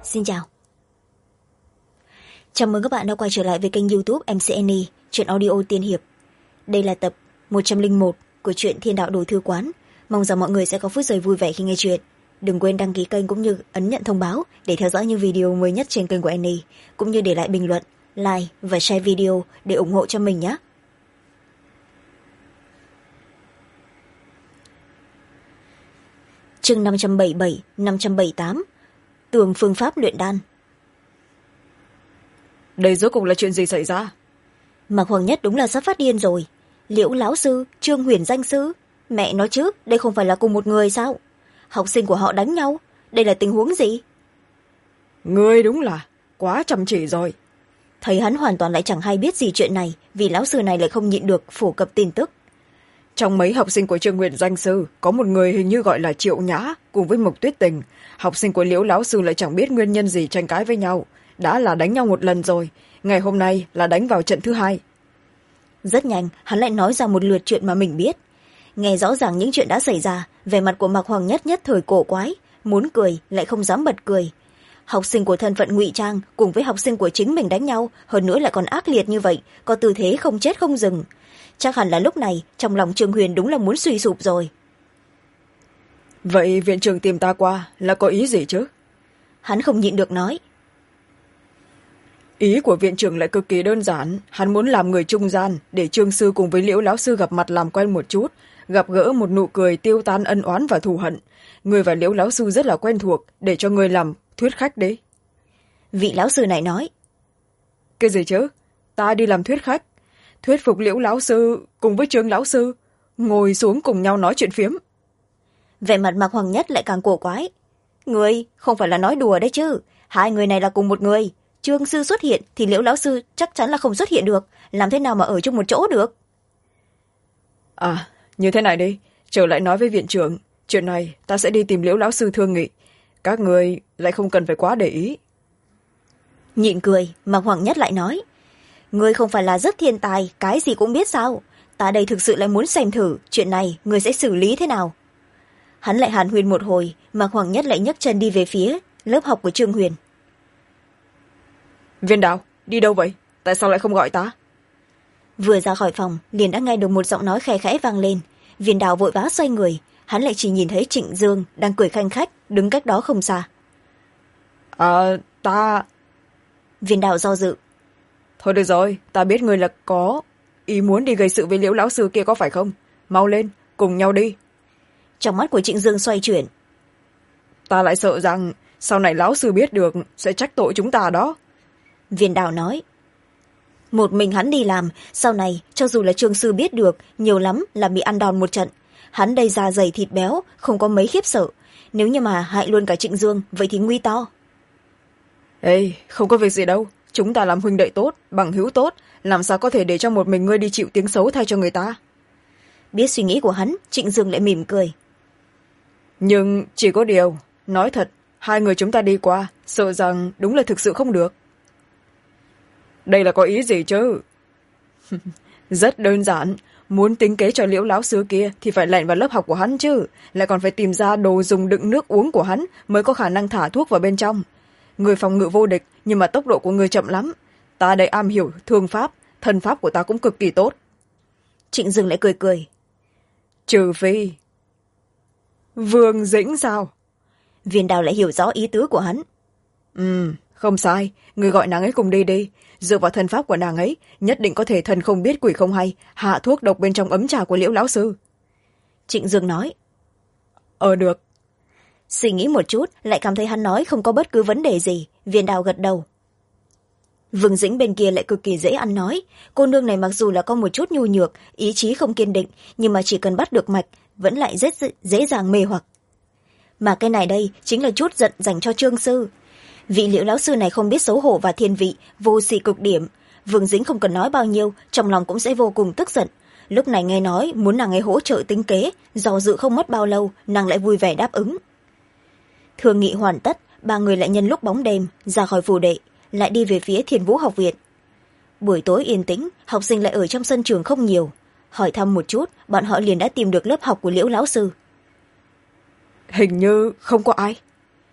Xin chào. Chào mừng các bạn đã quay trở lại với kênh YouTube MCNE, truyện audio tiên hiệp. Đây là tập 101 của truyện Thiên Đạo Đồ Thư Quán. Mong rằng mọi người sẽ có phút giây vui vẻ khi nghe truyện. Đừng quên đăng ký kênh cũng như ấn nhận thông báo để theo dõi những video mới nhất trên kênh của Annie, cũng như để lại bình luận, like và share video để ủng hộ cho mình nhé. Chương 577, 578 Tường phương pháp luyện đan. Đây rốt cuộc là chuyện gì xảy ra? Mạc Hoàng Nhất đúng là sắp phát điên rồi. Liễu lão sư, Trương Huyền danh sư, mẹ nói chứ, đây không phải là cùng một người sao? Học sinh của họ đánh nhau, đây là tình huống gì? Ngươi đúng là quá chăm chỉ rồi. Thấy hắn hoàn toàn lại chẳng hay biết gì chuyện này, vì lão sư này lại không nhịn được phổ cập tin tức. Trong mấy học sinh của Trương Huyền danh sư, có một người hình như gọi là Triệu Nhã cùng với Mộc Tuyết Tình. Học sinh của Liễu lão sư lại chẳng biết nguyên nhân gì tranh cãi với nhau, đã là đánh nhau một lần rồi, ngày hôm nay là đánh vào trận thứ hai. Rất nhanh hắn lại nói ra một lượt chuyện mà mình biết. Nghe rõ ràng những chuyện đã xảy ra, vẻ mặt của Mạc Hoàng Nhất nhất thời cổ quái, muốn cười lại không dám bật cười. Học sinh của thân phận ngụy trang cùng với học sinh của chính mình đánh nhau, hơn nữa lại còn ác liệt như vậy, có tư thế không chết không dừng. Chắc hẳn là lúc này trong lòng Trương Huyền đúng là muốn suy sụp rồi. Vậy viện trưởng tìm ta qua là có ý gì chứ? Hắn không nhịn được nói. Ý của viện trưởng lại cực kỳ đơn giản, hắn muốn làm người trung gian để Trương sư cùng với Liễu lão sư gặp mặt làm quen một chút, gặp gỡ một nụ cười tiêu tan ân oán và thù hận. Người và Liễu lão sư rất là quen thuộc, để cho người làm thuyết khách đấy. Vị lão sư này nói. Cái gì chứ? Ta đi làm thuyết khách, thuyết phục Liễu lão sư cùng với Trương lão sư ngồi xuống cùng nhau nói chuyện phiếm. Vẻ mặt Mạc Hoàng Nhất lại càng cổ quái. Người không phải là nói đùa đấy chứ, hai người này là cùng một người. Trương sư xuất hiện thì Liễu lão sư chắc chắn là không xuất hiện được, làm thế nào mà ở chung một chỗ được? À, như thế này đi, trở lại nói với viện trưởng, chuyện này ta sẽ đi tìm Liễu lão sư thương nghị, các người lại không cần phải quá để ý. Nhịn cười, Mạc Hoàng Nhất lại nói. Ngươi không phải là rất thiên tài, cái gì cũng biết sao? Ta đây thực sự lại muốn xem thử chuyện này ngươi sẽ xử lý thế nào. Hắn lại hàn huyên một hồi, Mạc Hoàng Nhất lại nhấc chân đi về phía lớp học của Trương Huyền. Viên Đào, đi đâu vậy? Tại sao lại không gọi ta? Vừa ra khỏi phòng liền đã nghe được một giọng nói khe khẽ vang lên. Viên Đào vội vã xoay người, hắn lại chỉ nhìn thấy Trịnh Dương đang cười khanh khách đứng cách đó không xa. Ta... Viên Đào do dự. Thôi được rồi, ta biết người là có ý muốn đi gây sự với Liễu lão sư kia có phải không? Mau lên, cùng nhau đi. Trong mắt của Trịnh Dương xoay chuyển. Ta lại sợ rằng sau này lão sư biết được sẽ trách tội chúng ta đó. Viên Đào nói. Một mình hắn đi làm, sau này cho dù là Trương sư biết được, nhiều lắm là bị ăn đòn một trận. Hắn đây da dày thịt béo, không có mấy khiếp sợ. Nếu như mà hại luôn cả Trịnh Dương, vậy thì nguy to. Ê, không có việc gì đâu, chúng ta làm huynh đệ tốt, bằng hữu tốt, làm sao có thể để cho một mình ngươi đi chịu tiếng xấu thay cho người ta? Biết suy nghĩ của hắn, Trịnh Dương lại mỉm cười. Nhưng chỉ có điều, nói thật, hai người chúng ta đi qua, sợ rằng đúng là thực sự không được. Đây là có ý gì chứ? Rất đơn giản, muốn tính kế cho Liễu lão sư kia thì phải lẻn vào lớp học của hắn chứ, lại còn phải tìm ra đồ dùng đựng nước uống của hắn mới có khả năng thả thuốc vào bên trong. Người phòng ngự vô địch, nhưng mà tốc độ của người chậm lắm. Ta đây am hiểu thương pháp, thân pháp của ta cũng cực kỳ tốt. Trịnh Dương lại cười cười. Trừ phi... Vương Dĩnh sao? Viên Đào lại hiểu rõ ý tứ của hắn. Không sai, người gọi nàng ấy cùng đi đi. Dựa vào thân pháp của nàng ấy, nhất định có thể thần không biết quỷ không hay, hạ thuốc độc bên trong ấm trà của Liễu lão sư. Trịnh Dương nói. Được. Suy nghĩ một chút, lại cảm thấy hắn nói không có bất cứ vấn đề gì. Viên Đào gật đầu. Vương Dĩnh bên kia lại cực kỳ dễ ăn nói. Cô nương này mặc dù là có một chút nhu nhược, ý chí không kiên định, nhưng mà chỉ cần bắt được mạch, vẫn lại rất dễ dàng mê hoặc. Mà cái này đây chính là chút giận dành cho Trương sư. Vị Liễu lão sư này không biết xấu hổ và thiên vị, vô sỉ cực điểm. Vương Dĩnh không cần nói bao nhiêu, trong lòng cũng sẽ vô cùng tức giận. Lúc này nghe nói muốn nàng ấy hỗ trợ tính kế, do dự không mất bao lâu, nàng lại vui vẻ đáp ứng. Thương nghị hoàn tất, ba người lại nhân lúc bóng đêm ra khỏi phủ đệ, lại đi về phía Thiên Vũ học viện. Buổi tối yên tĩnh, học sinh lại ở trong sân trường không nhiều. Hỏi thăm một chút, bọn họ liền đã tìm được lớp học của Liễu lão sư. Hình như không có ai.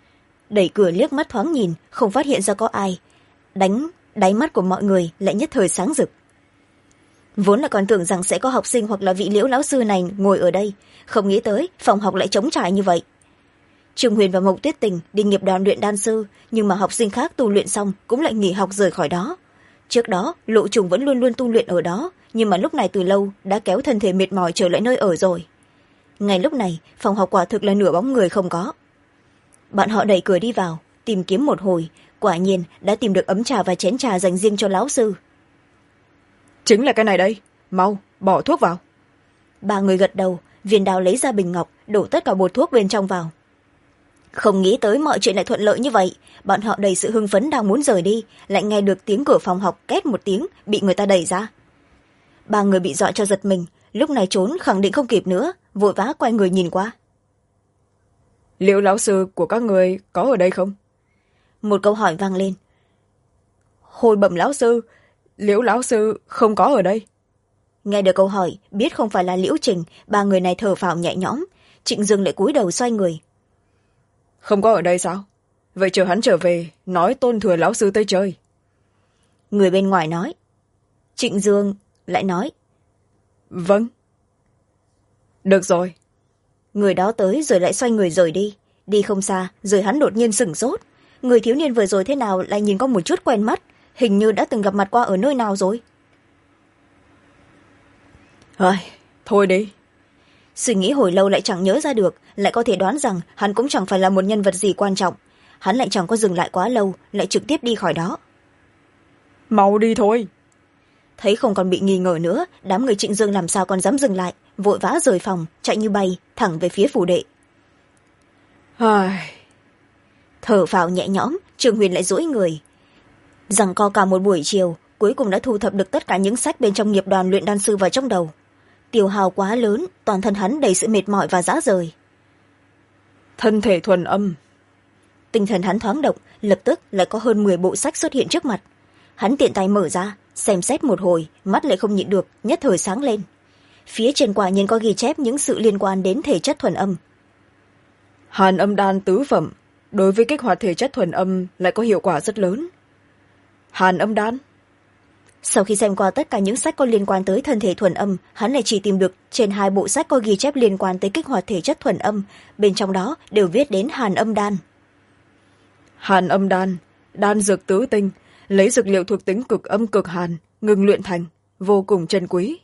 đẩy cửa liếc mắt thoáng nhìn, không phát hiện ra có ai. Đáy mắt của mọi người lại nhất thời sáng rực. Vốn là còn tưởng rằng sẽ có học sinh hoặc là vị Liễu lão sư này ngồi ở đây, không nghĩ tới phòng học lại trống trải như vậy. Trương Huyền và Mộc Tuyết Tình đi nghiệp đoàn luyện đan sư, nhưng mà học sinh khác tu luyện xong cũng lại nghỉ học rời khỏi đó. Trước đó Lộ Trùng vẫn luôn luôn tu luyện ở đó, nhưng mà lúc này từ lâu đã kéo thân thể mệt mỏi trở lại nơi ở rồi. Ngay lúc này phòng học quả thực là nửa bóng người không có. Bọn họ đẩy cửa đi vào, tìm kiếm một hồi, quả nhiên đã tìm được ấm trà và chén trà dành riêng cho lão sư. Chính là cái này đây, mau bỏ thuốc vào. Ba người gật đầu. Viên Đào lấy ra bình ngọc, đổ tất cả bột thuốc bên trong vào. Không nghĩ tới mọi chuyện lại thuận lợi như vậy. Bọn họ đầy sự hưng phấn đang muốn rời đi, lại nghe được tiếng cửa phòng học két một tiếng, bị người ta đẩy ra. Ba người bị dọa cho giật mình, lúc này trốn khẳng định không kịp nữa, vội vã quay người nhìn qua. Liễu lão sư của các người có ở đây không? Một câu hỏi vang lên. Hồi bẩm lão sư, Liễu lão sư không có ở đây. Nghe được câu hỏi, biết không phải là Liễu Trình, ba người này thở phào nhẹ nhõm. Trịnh Dương lại cúi đầu xoay người. Không có ở đây sao? Vậy chờ hắn trở về, nói tôn thừa lão sư tới chơi. Người bên ngoài nói. Trịnh Dương lại nói. Vâng. Được rồi. Người đó tới rồi lại xoay người rời đi. Đi không xa, rồi hắn đột nhiên sửng sốt. Người thiếu niên vừa rồi thế nào lại nhìn có một chút quen mắt, hình như đã từng gặp mặt qua ở nơi nào rồi. Thôi đi. Suy nghĩ hồi lâu lại chẳng nhớ ra được, lại có thể đoán rằng hắn cũng chẳng phải là một nhân vật gì quan trọng. Hắn lại chẳng có dừng lại quá lâu, lại trực tiếp đi khỏi đó. Mau đi thôi. Thấy không còn bị nghi ngờ nữa, đám người Trịnh Dương làm sao còn dám dừng lại, vội vã rời phòng, chạy như bay thẳng về phía phủ đệ. Thở phào nhẹ nhõm, Trường Huyền lại duỗi người. Giằng co cả một buổi chiều, cuối cùng đã thu thập được tất cả những sách bên trong nghiệp đoàn luyện đan sư vào trong đầu. Tiêu hao quá lớn, toàn thân hắn đầy sự mệt mỏi và rã rời. Thân thể thuần âm. Tinh thần hắn thoáng động, lập tức lại có hơn 10 bộ sách xuất hiện trước mặt. Hắn tiện tay mở ra, xem xét một hồi, mắt lại không nhịn được, nhất thời sáng lên. Phía trên quả nhiên có ghi chép những sự liên quan đến thể chất thuần âm. Hàn âm đan tứ phẩm, đối với kích hoạt thể chất thuần âm lại có hiệu quả rất lớn. Hàn âm đan. Sau khi xem qua tất cả những sách có liên quan tới thân thể thuần âm, hắn lại chỉ tìm được trên 2 bộ sách có ghi chép liên quan tới kích hoạt thể chất thuần âm, bên trong đó đều viết đến hàn âm đan. Hàn âm đan, đan dược tứ tinh, lấy dược liệu thuộc tính cực âm cực hàn, ngừng luyện thành, vô cùng chân quý.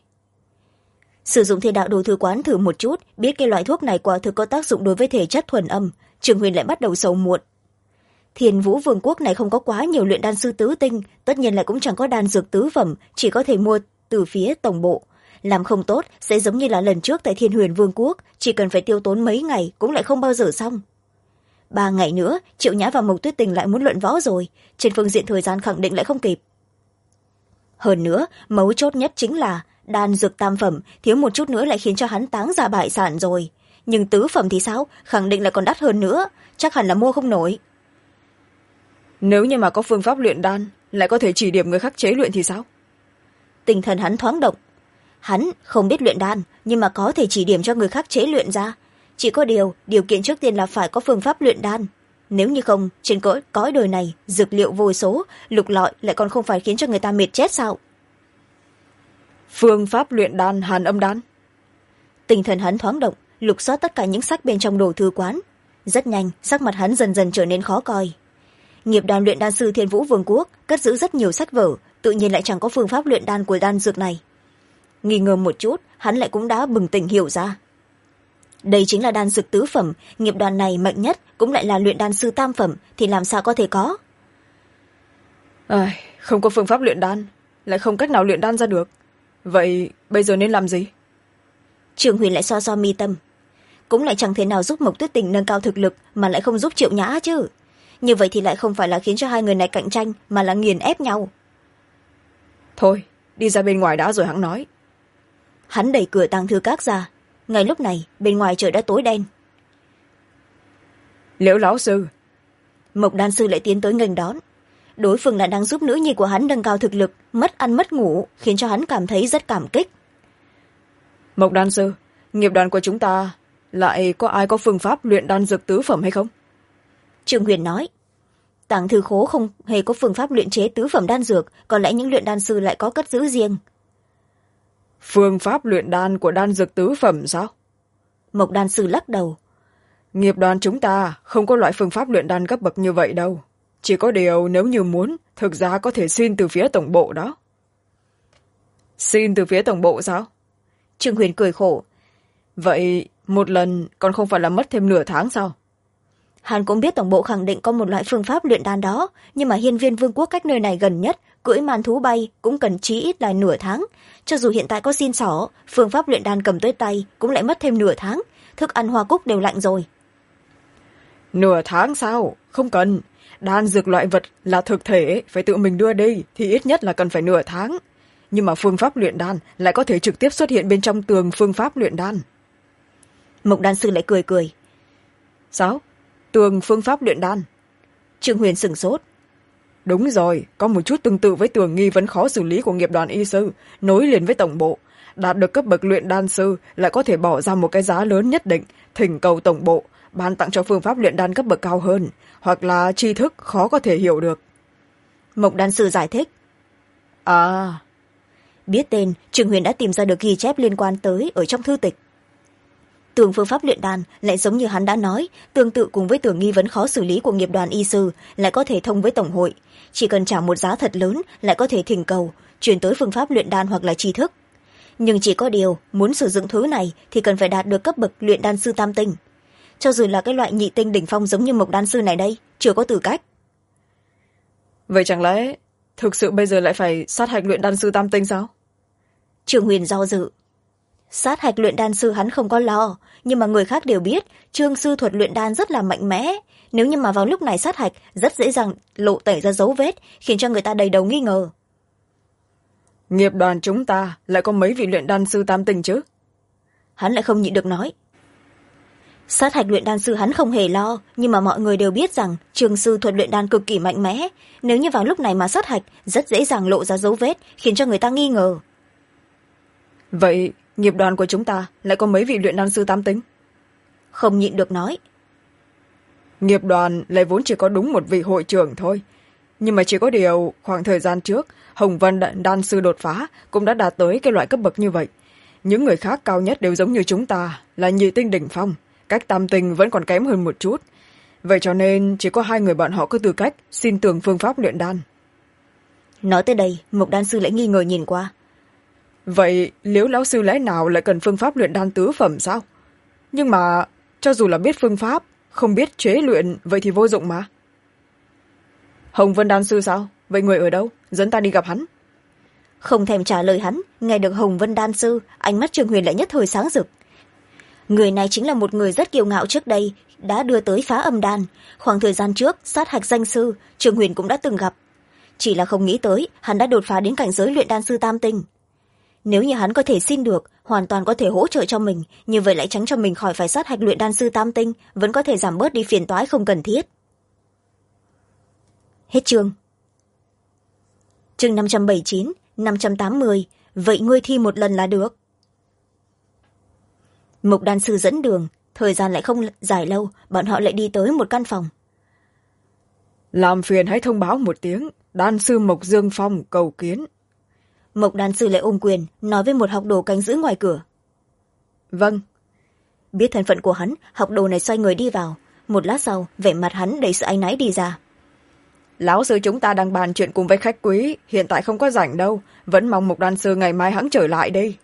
Sử dụng Thiên Đạo Đồ Thư Quán thử một chút, biết cái loại thuốc này quả thực có tác dụng đối với thể chất thuần âm, Trường Huyền lại bắt đầu sầu muộn. Thiên Vũ Vương quốc này không có quá nhiều luyện đan sư tứ tinh, tất nhiên là cũng chẳng có đan dược tứ phẩm, chỉ có thể mua từ phía tổng bộ. Làm không tốt sẽ giống như là lần trước tại Thiên Huyền Vương quốc, chỉ cần phải tiêu tốn mấy ngày cũng lại không bao giờ xong. 3 ngày nữa, Triệu Nhã và Mộc Tuyết Tình lại muốn luận võ rồi, trên phương diện thời gian khẳng định lại không kịp. Hơn nữa, mấu chốt nhất chính là đan dược tam phẩm, thiếu một chút nữa lại khiến cho hắn táng ra bại sản rồi. Nhưng tứ phẩm thì sao, khẳng định là còn đắt hơn nữa, chắc hẳn là mua không nổi. Nếu như mà có phương pháp luyện đan, lại có thể chỉ điểm người khác chế luyện thì sao? Tinh thần hắn thoáng động. Hắn không biết luyện đan, nhưng mà có thể chỉ điểm cho người khác chế luyện ra. Chỉ có điều kiện trước tiên là phải có phương pháp luyện đan. Nếu như không, trên cõi đời này, dược liệu vô số, lục lọi lại còn không phải khiến cho người ta mệt chết sao? Phương pháp luyện đan hàn âm đan. Tinh thần hắn thoáng động, lục soát tất cả những sách bên trong đồ thư quán. Rất nhanh, sắc mặt hắn dần dần trở nên khó coi. Nghiệp đoàn luyện đan sư Thiên Vũ Vương quốc cất giữ rất nhiều sách vở, tự nhiên lại chẳng có phương pháp luyện đan của đan dược này. Nghi ngờ một chút, hắn lại cũng đã bừng tỉnh hiểu ra. Đây chính là đan dược tứ phẩm, nghiệp đoàn này mạnh nhất cũng lại là luyện đan sư tam phẩm, thì làm sao có thể có? Không có phương pháp luyện đan, lại không cách nào luyện đan ra được. Vậy bây giờ nên làm gì? Trường Huyền lại so mi tâm. Cũng lại chẳng thể nào giúp Mộc Tuyết Tình nâng cao thực lực mà lại không giúp Triệu Nhã chứ. Như vậy thì lại không phải là khiến cho hai người này cạnh tranh, mà là nghiền ép nhau. Thôi, đi ra bên ngoài đã rồi hẵng nói. Hắn đẩy cửa tàng thư các ra. Ngay lúc này, bên ngoài trời đã tối đen. Liễu lão sư. Mộc đan sư lại tiến tới nghênh đón. Đối phương là đang giúp nữ nhi của hắn nâng cao thực lực, mất ăn mất ngủ, khiến cho hắn cảm thấy rất cảm kích. Mộc đan sư, nghiệp đoàn của chúng ta lại có ai có phương pháp luyện đan dược tứ phẩm hay không? trương huyền nói. Tàng thư khố không hề có phương pháp luyện chế tứ phẩm đan dược, có lẽ những luyện đan sư lại có cất giữ riêng. Phương pháp luyện đan của đan dược tứ phẩm sao? Mộc đan sư lắc đầu. Nghiệp đoàn chúng ta không có loại phương pháp luyện đan cấp bậc như vậy đâu. Chỉ có điều nếu như muốn, thực ra có thể xin từ phía tổng bộ đó. Xin từ phía tổng bộ sao? Trương huyền cười khổ. Vậy một lần còn không phải là mất thêm nửa tháng sao? Hắn cũng biết tổng bộ khẳng định có một loại phương pháp luyện đan đó, nhưng mà hiên viên vương quốc cách nơi này gần nhất, cưỡi màn thú bay cũng cần chí ít là nửa tháng. Cho dù hiện tại có xin xỏ, phương pháp luyện đan cầm tới tay cũng lại mất thêm nửa tháng. Thức ăn hoa cúc đều lạnh rồi. Nửa tháng sao? Không cần. Đan dược loại vật là thực thể, phải tự mình đưa đi thì ít nhất là cần phải nửa tháng. Nhưng mà phương pháp luyện đan lại có thể trực tiếp xuất hiện bên trong tường phương pháp luyện đan. Mộc đan sư lại cười cười. Sao? Tường phương pháp luyện đan? Trương huyền sửng sốt. Đúng rồi, có một chút tương tự với tường nghi vấn khó xử lý của nghiệp đoàn y sư, nối liền với tổng bộ. Đạt được cấp bậc luyện đan sư lại có thể bỏ ra một cái giá lớn nhất định, thỉnh cầu tổng bộ ban tặng cho phương pháp luyện đan cấp bậc cao hơn, hoặc là tri thức khó có thể hiểu được. Mộc đan sư giải thích. À, biết tên, Trương huyền đã tìm ra được ghi chép liên quan tới ở trong thư tịch. Tường phương pháp luyện đan lại giống như hắn đã nói, tương tự cùng với tường nghi vấn khó xử lý của nghiệp đoàn y sư, lại có thể thông với tổng hội. Chỉ cần trả một giá thật lớn lại có thể thỉnh cầu chuyển tới phương pháp luyện đan hoặc là tri thức. Nhưng chỉ có điều, muốn sử dụng thứ này thì cần phải đạt được cấp bậc luyện đan sư tam tinh. Cho dù là cái loại nhị tinh đỉnh phong giống như Mộc đan sư này đây, chưa có tư cách. vậy chẳng lẽ thực sự bây giờ lại phải sát hạch luyện đan sư tam tinh sao? Trương huyền do dự. Sát hạch luyện đan sư hắn không có lo, nhưng mà người khác đều biết Trương sư thuật luyện đan rất là mạnh mẽ. Nếu như mà vào lúc này sát hạch, rất dễ dàng lộ tẩy ra dấu vết, khiến cho người ta đầy đầu nghi ngờ. Nghiệp đoàn chúng ta lại có mấy vị luyện đan sư tam tinh chứ? Hắn lại không nhịn được nói. Sát hạch luyện đan sư hắn không hề lo, nhưng mà mọi người đều biết rằng Trương sư thuật luyện đan cực kỳ mạnh mẽ. Nếu như vào lúc này mà sát hạch, rất dễ dàng lộ ra dấu vết, khiến cho người ta nghi ngờ. Vậy nghiệp đoàn của chúng ta lại có mấy vị luyện đan sư tam tinh? Không nhịn được nói. Nghiệp đoàn lại vốn chỉ có đúng một vị hội trưởng thôi. Nhưng mà chỉ có điều khoảng thời gian trước, Hồng Vân đan sư đột phá cũng đã đạt tới cái loại cấp bậc như vậy. Những người khác cao nhất đều giống như chúng ta, là nhị tinh đỉnh phong, cách tam tinh vẫn còn kém hơn một chút. Vậy cho nên chỉ có hai người bọn họ có tư cách xin tường phương pháp luyện đan. Nói tới đây, Mộc đan sư lại nghi ngờ nhìn qua. Vậy Liễu lão sư lẽ nào lại cần phương pháp luyện đan tứ phẩm sao? Nhưng mà cho dù là biết phương pháp, không biết chế luyện, vậy thì vô dụng mà. Hồng Vân đan sư sao? Vậy người ở đâu? Dẫn ta đi gặp hắn. Không thèm trả lời hắn, nghe được Hồng Vân đan sư, ánh mắt Trương huyền lại nhất thời sáng rực. Người này chính là một người rất kiêu ngạo trước đây, đã đưa tới phá âm đan. Khoảng thời gian trước, sát hạch danh sư, Trương huyền cũng đã từng gặp. Chỉ là không nghĩ tới, hắn đã đột phá đến cảnh giới luyện đan sư tam tinh. Nếu như hắn có thể xin được, hoàn toàn có thể hỗ trợ cho mình, như vậy lại tránh cho mình khỏi phải sát hạch luyện đan sư tam tinh, vẫn có thể giảm bớt đi phiền toái không cần thiết. Hết chương. Chương 579, 580, vậy ngươi thi một lần là được. Mộc đan sư dẫn đường, thời gian lại không dài lâu, bọn họ lại đi tới một căn phòng. Làm phiền hãy thông báo một tiếng, đan sư Mộc Dương Phong cầu kiến. Mộc đan sư lại ôm quyền, nói với một học đồ canh giữ ngoài cửa. Vâng. Biết thân phận của hắn, học đồ này xoay người đi vào. Một lát sau, vẻ mặt hắn đầy sự áy náy đi ra. Lão sư chúng ta đang bàn chuyện cùng với khách quý, hiện tại không có rảnh đâu, vẫn mong Mộc đan sư ngày mai hẵng trở lại đi.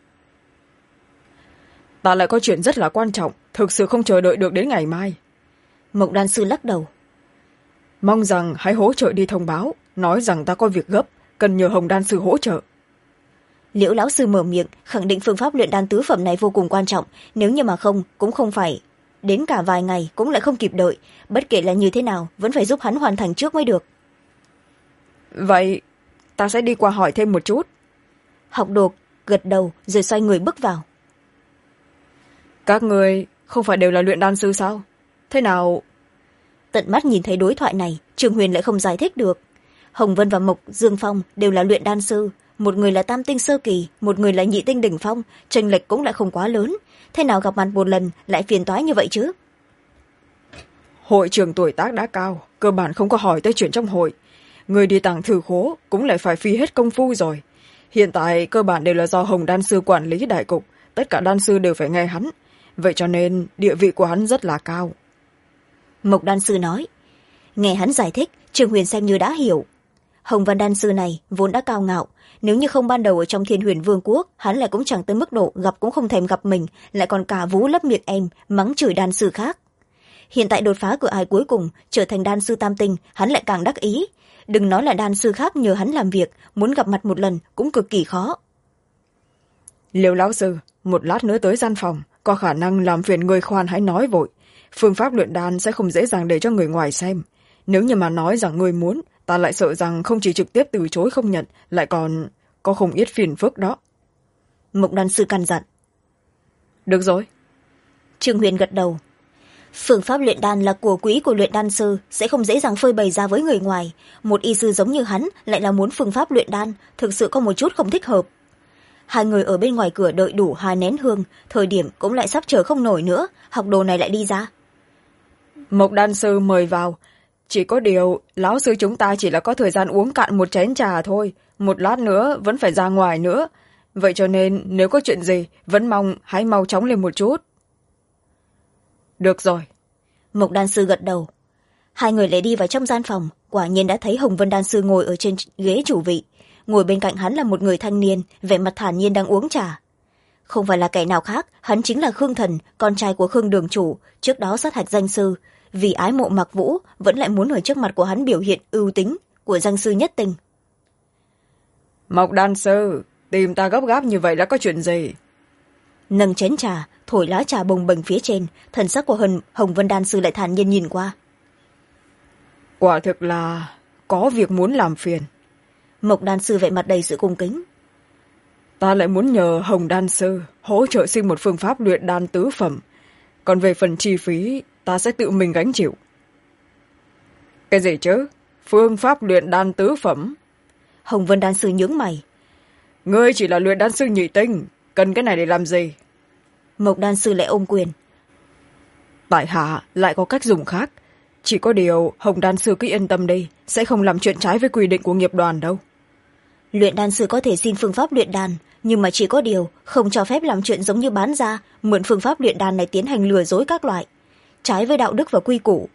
Ta lại có chuyện rất là quan trọng, thực sự không chờ đợi được đến ngày mai. Mộc đan sư lắc đầu. Mong rằng hãy hỗ trợ đi thông báo, nói rằng ta có việc gấp, cần nhờ Hồng đan sư hỗ trợ. Liễu lão sư mở miệng, khẳng định phương pháp luyện đan tứ phẩm này vô cùng quan trọng, nếu như mà không, cũng không phải. Đến cả vài ngày cũng lại không kịp đợi, bất kể là như thế nào, vẫn phải giúp hắn hoàn thành trước mới được. Vậy, ta sẽ đi qua hỏi thêm một chút. Học đồ gật đầu rồi xoay người bước vào. Các người không phải đều là luyện đan sư sao? Thế nào? Tận mắt nhìn thấy đối thoại này, Trương huyền lại không giải thích được. Hồng Vân và Mộc Dương Phong đều là luyện đan sư, một người là tam tinh sơ kỳ, một người là nhị tinh đỉnh phong, chênh lệch cũng lại không quá lớn. Thế nào gặp mặt một lần lại phiền toái như vậy chứ? hội trưởng tuổi tác đã cao, cơ bản không có hỏi tới chuyện trong hội. Người đi tàng thử khố cũng lại phải phí hết công phu rồi. Hiện tại cơ bản đều là do Hồng đan sư quản lý đại cục, tất cả đan sư đều phải nghe hắn, vậy cho nên địa vị của hắn rất là cao. Mộc đan sư nói. Nghe hắn giải thích, Trương Huyền xem như đã hiểu. Hồng Văn đan sư này vốn đã cao ngạo, nếu như không ban đầu ở trong Thiên Huyền Vương quốc, hắn lại cũng chẳng tới mức độ gặp cũng không thèm gặp mình, lại còn cả vú lấp miệng em mắng chửi đan sư khác. Hiện tại đột phá cửa ải cuối cùng, trở thành đan sư tam tinh, hắn lại càng đắc ý. Đừng nói là đan sư khác nhờ hắn làm việc, muốn gặp mặt một lần cũng cực kỳ khó. Liêu lão sư, một lát nữa tới gian phòng, có khả năng làm phiền người khoan hãy nói vội. Phương pháp luyện đan sẽ không dễ dàng để cho người ngoài xem. Nếu như mà nói rằng người muốn, ta lại sợ rằng không chỉ trực tiếp từ chối không nhận, lại còn có không ít phiền phức đó. Mộc đan sư căn dặn. Được rồi. Trương Huyền gật đầu. Phương pháp luyện đan là của quý của luyện đan sư, sẽ không dễ dàng phơi bày ra với người ngoài. Một y sư giống như hắn lại là muốn phương pháp luyện đan, thực sự có một chút không thích hợp. Hai người ở bên ngoài cửa đợi đủ 2 nén hương, thời điểm cũng lại sắp chờ không nổi nữa, học đồ này lại đi ra. Mộc đan sư mời vào. Chỉ có điều lão sư chúng ta chỉ là có thời gian uống cạn một chén trà thôi, một lát nữa vẫn phải ra ngoài nữa, vậy cho nên nếu có chuyện gì vẫn mong hãy mau chóng lên một chút. Được rồi. Mộc đan sư gật đầu. Hai người lại đi vào trong gian phòng, quả nhiên đã thấy Hồng Vân đan sư ngồi ở trên ghế chủ vị, ngồi bên cạnh hắn là một người thanh niên, vẻ mặt thản nhiên đang uống trà. Không phải là kẻ nào khác, hắn chính là Khương Thần, con trai của Khương đường chủ, trước đó sát hạch danh sư, vì ái mộ Mạc Vũ vẫn lại muốn ở trước mặt của hắn biểu hiện ưu tính của danh sư nhất tình. Mộc đan sư, tìm ta gấp gáp như vậy đã có chuyện gì? Nâng chén trà, thổi lá trà bồng bềnh phía trên, thần sắc của Hồng Vân đan sư lại thản nhiên nhìn qua. Quả thực là có việc muốn làm phiền. Mộc đan sư vẻ mặt đầy sự cung kính. Ta lại muốn nhờ Hồng đan sư hỗ trợ xin một phương pháp luyện đan tứ phẩm, còn về phần chi phí ta sẽ tự mình gánh chịu. Cái gì chứ? Phương pháp luyện đan tứ phẩm? Hồng Vân đan sư nhướng mày. Ngươi chỉ là luyện đan sư nhị tinh, cần cái này để làm gì? Mộc đan sư lại ôm quyền. Tại hạ lại có cách dùng khác, chỉ có điều Hồng đan sư cứ yên tâm đi, sẽ không làm chuyện trái với quy định của nghiệp đoàn đâu. Luyện đan sư có thể xin phương pháp luyện đan, nhưng mà chỉ có điều không cho phép làm chuyện giống như bán ra, mượn phương pháp luyện đan này tiến hành lừa dối các loại, trái với đạo đức và quy củ.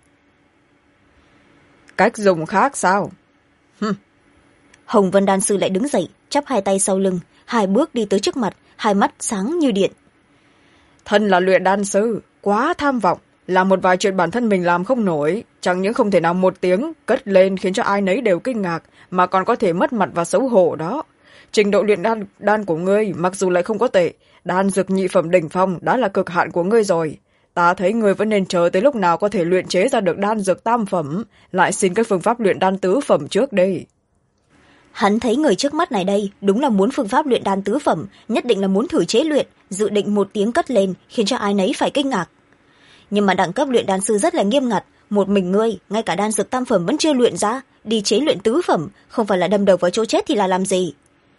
Cách dùng khác sao? Hồng Vân đan sư lại đứng dậy, chắp 2 tay sau lưng, 2 bước đi tới trước mặt, 2 mắt sáng như điện. Thân là luyện đan sư, quá tham vọng, làm một vài chuyện bản thân mình làm không nổi, chẳng những không thể nào một tiếng cất lên khiến cho ai nấy đều kinh ngạc, mà còn có thể mất mặt và xấu hổ đó. Trình độ luyện đan của ngươi mặc dù lại không có tệ, đan dược nhị phẩm đỉnh phong đã là cực hạn của ngươi rồi. Ta thấy ngươi vẫn nên chờ tới lúc nào có thể luyện chế ra được đan dược tam phẩm, lại xin cái phương pháp luyện đan tứ phẩm trước đây. Hắn thấy người trước mắt này đây đúng là muốn phương pháp luyện đan tứ phẩm, nhất định là muốn thử chế luyện, dự định một tiếng cất lên khiến cho ai nấy phải kinh ngạc. Nhưng mà đẳng cấp luyện đan sư rất là nghiêm ngặt, một mình ngươi ngay cả đan dược tam phẩm vẫn chưa luyện ra, đi chế luyện tứ phẩm, không phải là đâm đầu vào chỗ chết thì là làm gì?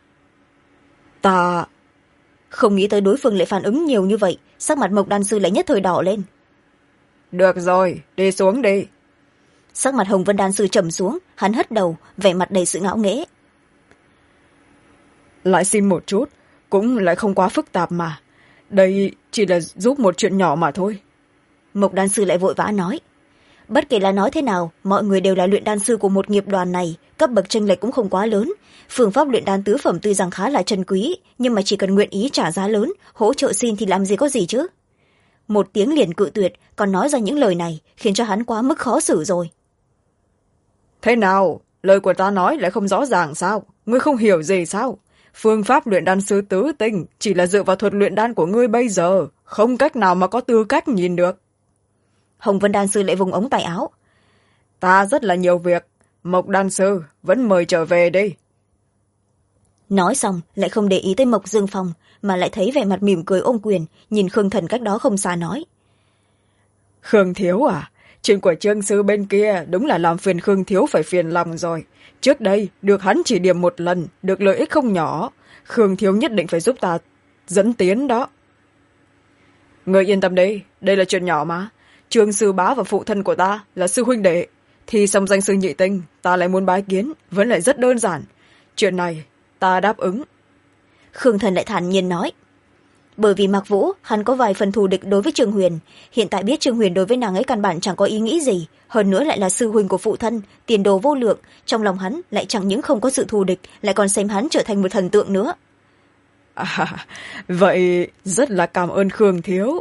Ta không nghĩ tới đối phương lại phản ứng nhiều như vậy, sắc mặt Mộc đan sư lại nhất thời đỏ lên. Được rồi, đi xuống đi. Sắc mặt Hồng Vân đan sư trầm xuống, hắn hất đầu, vẻ mặt đầy sự ngạo nghễ. Lại xin một chút, cũng lại không quá phức tạp mà. Đây chỉ là giúp một chuyện nhỏ mà thôi. Mộc đan sư lại vội vã nói. Bất kể là nói thế nào, mọi người đều là luyện đan sư của một nghiệp đoàn này, cấp bậc chênh lệch cũng không quá lớn. Phương pháp luyện đan tứ phẩm tuy rằng khá là trân quý, nhưng mà chỉ cần nguyện ý trả giá lớn, hỗ trợ xin thì làm gì có gì chứ. Một tiếng liền cự tuyệt, còn nói ra những lời này, khiến cho hắn quá mức khó xử rồi. Thế nào? Lời của ta nói lại không rõ ràng sao? Ngươi không hiểu gì sao? Phương pháp luyện đan sư tứ tinh chỉ là dựa vào thuật luyện đan của ngươi bây giờ, không cách nào mà có tư cách nhìn được. Hồng Vân đan sư lại vùng ống tay áo. Ta rất là nhiều việc, Mộc đan sư vẫn mời trở về đi. Nói xong lại không để ý tới Mộc Dương Phong, mà lại thấy vẻ mặt mỉm cười ôm quyền, nhìn Khương Thần cách đó không xa nói. Khương thiếu à, chuyện của Trương sư bên kia đúng là làm phiền Khương thiếu phải phiền lòng rồi. Trước đây được hắn chỉ điểm một lần, được lợi ích không nhỏ, Khương thiếu nhất định phải giúp ta dẫn tiến đó. Người yên tâm đi, đây là chuyện nhỏ mà. Trương sư bá và phụ thân của ta là sư huynh đệ, thì xong danh sư nhị tinh ta lại muốn bái kiến vẫn lại rất đơn giản. Chuyện này ta đáp ứng. Khương Thần lại thản nhiên nói. Bởi vì Mạc Vũ hắn có vài phần thù địch đối với Trương Huyền, hiện tại biết Trương Huyền đối với nàng ấy căn bản chẳng có ý nghĩ gì, hơn nữa lại là sư huynh của phụ thân, tiền đồ vô lượng, trong lòng hắn lại chẳng những không có sự thù địch, lại còn xem hắn trở thành một thần tượng nữa. Vậy rất là cảm ơn Khương thiếu.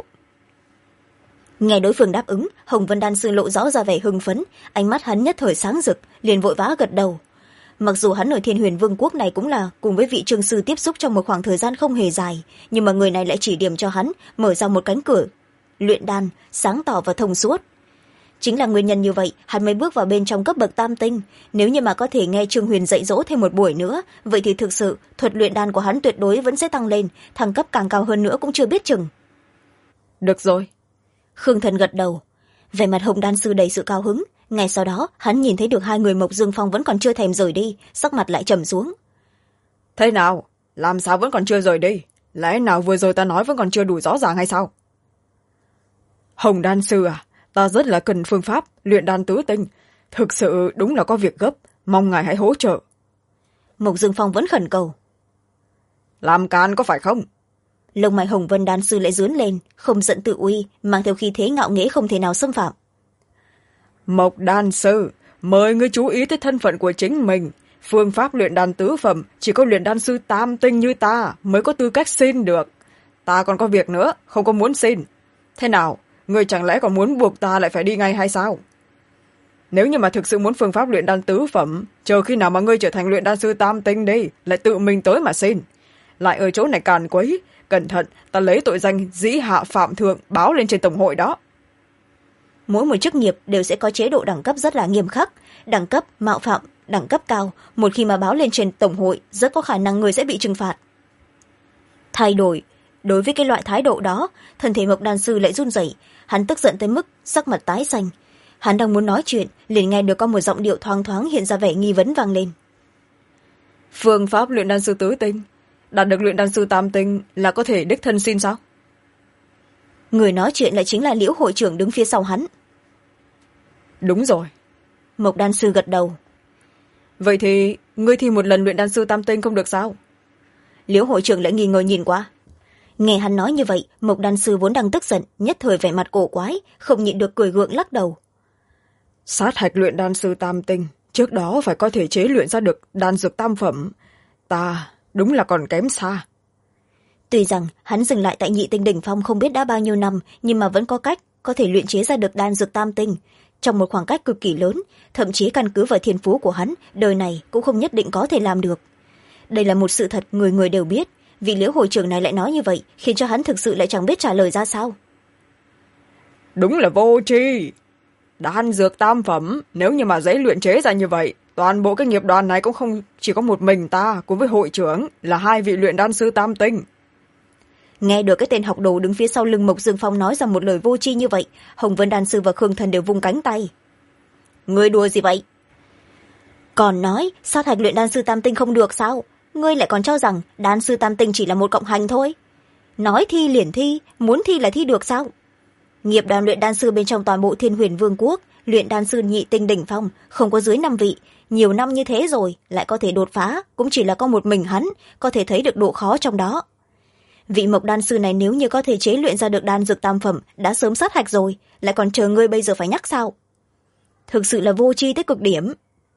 Nghe đối phương đáp ứng, Hồng Vân Đan sư lộ rõ ra vẻ hưng phấn, ánh mắt hắn nhất thời sáng rực, liền vội vã gật đầu. Mặc dù hắn ở Thiên Huyền Vương quốc này cũng là cùng với vị Trương sư tiếp xúc trong một khoảng thời gian không hề dài, nhưng mà người này lại chỉ điểm cho hắn mở ra một cánh cửa luyện đan sáng tỏ và thông suốt. Chính là nguyên nhân như vậy hắn mới bước vào bên trong cấp bậc tam tinh. Nếu như mà có thể nghe Trương Huyền dạy dỗ thêm một buổi nữa, vậy thì thực sự thuật luyện đan của hắn tuyệt đối vẫn sẽ tăng lên, thăng cấp càng cao hơn nữa cũng chưa biết chừng. Được rồi. Khương Thần gật đầu, vẻ mặt Hồng Đan sư đầy sự cao hứng. Ngay sau đó hắn nhìn thấy được hai người Mộc Dương Phong vẫn còn chưa thèm rời đi, sắc mặt lại trầm xuống. Thế nào, làm sao vẫn còn chưa rời đi? Lẽ nào vừa rồi ta nói vẫn còn chưa đủ rõ ràng hay sao? Hồng Đan sư à, ta rất là cần phương pháp luyện đan tứ tinh, thực sự đúng là có việc gấp, mong ngài hãy hỗ trợ. Mộc Dương Phong vẫn khẩn cầu. Làm can có phải không? Lông mày Hồng Vân Đan sư lại dướn lên, không giận tự uy, mang theo khí thế ngạo nghễ không thể nào xâm phạm. Mộc Đan sư, mời ngươi chú ý tới thân phận của chính mình. Phương pháp luyện đan tứ phẩm chỉ có luyện đan sư tam tinh như ta mới có tư cách xin được. Ta còn có việc nữa, không có muốn xin. Thế nào, ngươi chẳng lẽ còn muốn buộc ta lại phải đi ngay hay sao? Nếu như mà thực sự muốn phương pháp luyện đan tứ phẩm, chờ khi nào mà ngươi trở thành luyện đan sư tam tinh đi, lại tự mình tới mà xin. Lại ở chỗ này càn quấy, cẩn thận, ta lấy tội danh dĩ hạ phạm thượng báo lên trên tổng hội đó. Mỗi một chức nghiệp đều sẽ có chế độ đẳng cấp rất là nghiêm khắc, đẳng cấp mạo phạm đẳng cấp cao, một khi mà báo lên trên tổng hội rất có khả năng người sẽ bị trừng phạt. Thay đổi đối với cái loại thái độ đó, thân thể Mộc Đan sư lại run rẩy, hắn tức giận tới mức sắc mặt tái xanh. Hắn đang muốn nói chuyện, liền nghe được có một giọng điệu thoáng thoáng hiện ra vẻ nghi vấn vang lên. Phương pháp luyện đan sư tứ tinh, đạt được luyện đan sư tam tinh là có thể đích thân xin sao? Người nói chuyện lại chính là Liễu hội trưởng đứng phía sau hắn. Đúng rồi. Mộc Đan sư gật đầu. Vậy thì ngươi thi một lần luyện đan sư tam tinh không được sao? Liễu hội trưởng lại nghi ngờ nhìn qua. Nghe hắn nói như vậy, Mộc Đan sư vốn đang tức giận, nhất thời vẻ mặt cổ quái, không nhịn được cười gượng lắc đầu. Sát hạch luyện đan sư tam tinh, trước đó phải có thể chế luyện ra được đan dược tam phẩm. Ta đúng là còn kém xa. Tuy rằng hắn dừng lại tại nhị tinh đỉnh phong không biết đã bao nhiêu năm, nhưng mà vẫn có cách có thể luyện chế ra được đan dược tam tinh. Trong một khoảng cách cực kỳ lớn, thậm chí căn cứ vào thiên phú của hắn, đời này cũng không nhất định có thể làm được. Đây là một sự thật người người đều biết, vị Liễu hội trưởng này lại nói như vậy, khiến cho hắn thực sự lại chẳng biết trả lời ra sao. Đúng là vô tri. Đan dược tam phẩm, nếu như mà dễ luyện chế ra như vậy, toàn bộ cái nghiệp đoàn này cũng không chỉ có một mình ta cùng với hội trưởng là hai vị luyện đan sư tam tinh. Nghe được cái tên học đồ đứng phía sau lưng Mộc Dương Phong nói ra một lời vô tri như vậy, Hồng Vân Đan sư và Khương Thần đều vung cánh tay. Ngươi đùa gì vậy? Còn nói sát hạch luyện đan sư tam tinh không được sao? Ngươi lại còn cho rằng đan sư tam tinh chỉ là một cộng hành thôi? Nói thi liền thi, muốn thi là thi được sao? Nghiệp đoàn luyện đan sư bên trong toàn bộ Thiên Huyền Vương quốc, luyện đan sư nhị tinh đỉnh phong không có dưới 5 vị, nhiều năm như thế rồi lại có thể đột phá, cũng chỉ là có một mình hắn có thể thấy được độ khó trong đó. Vị Mộc Đan sư này nếu như có thể chế luyện ra được đan dược tam phẩm đã sớm sát hạch rồi, lại còn chờ ngươi bây giờ phải nhắc sao? Thực sự là vô tri tới cực điểm.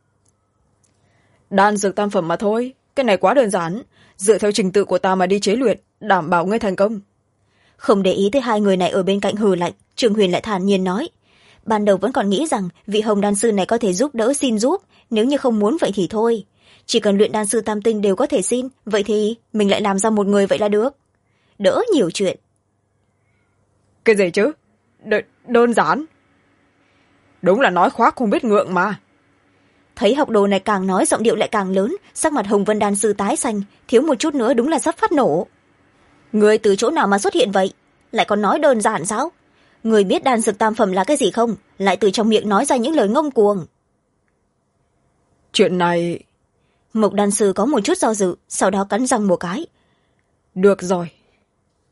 Đan dược tam phẩm mà thôi, cái này quá đơn giản, dựa theo trình tự của ta mà đi chế luyện, đảm bảo ngươi thành công. Không để ý tới hai người này ở bên cạnh hừ lạnh, Trường Huyền lại thản nhiên nói. Ban đầu vẫn còn nghĩ rằng vị Hồng Đan sư này có thể giúp đỡ xin giúp, nếu như không muốn vậy thì thôi. Chỉ cần luyện đan sư tam tinh đều có thể xin, vậy thì mình lại làm ra một người vậy là được. Đỡ nhiều chuyện. Cái gì chứ? Đơn giản. Đúng là nói khoác không biết ngượng mà. Thấy học đồ này càng nói giọng điệu lại càng lớn, sắc mặt Hồng Vân Đan sư tái xanh, thiếu một chút nữa đúng là sắp phát nổ. Người từ chỗ nào mà xuất hiện vậy? Lại còn nói đơn giản sao? Người biết đan dược tam phẩm là cái gì không? Lại từ trong miệng nói ra những lời ngông cuồng. Chuyện này... Mộc Đan sư có một chút do dự, sau đó cắn răng một cái. Được rồi.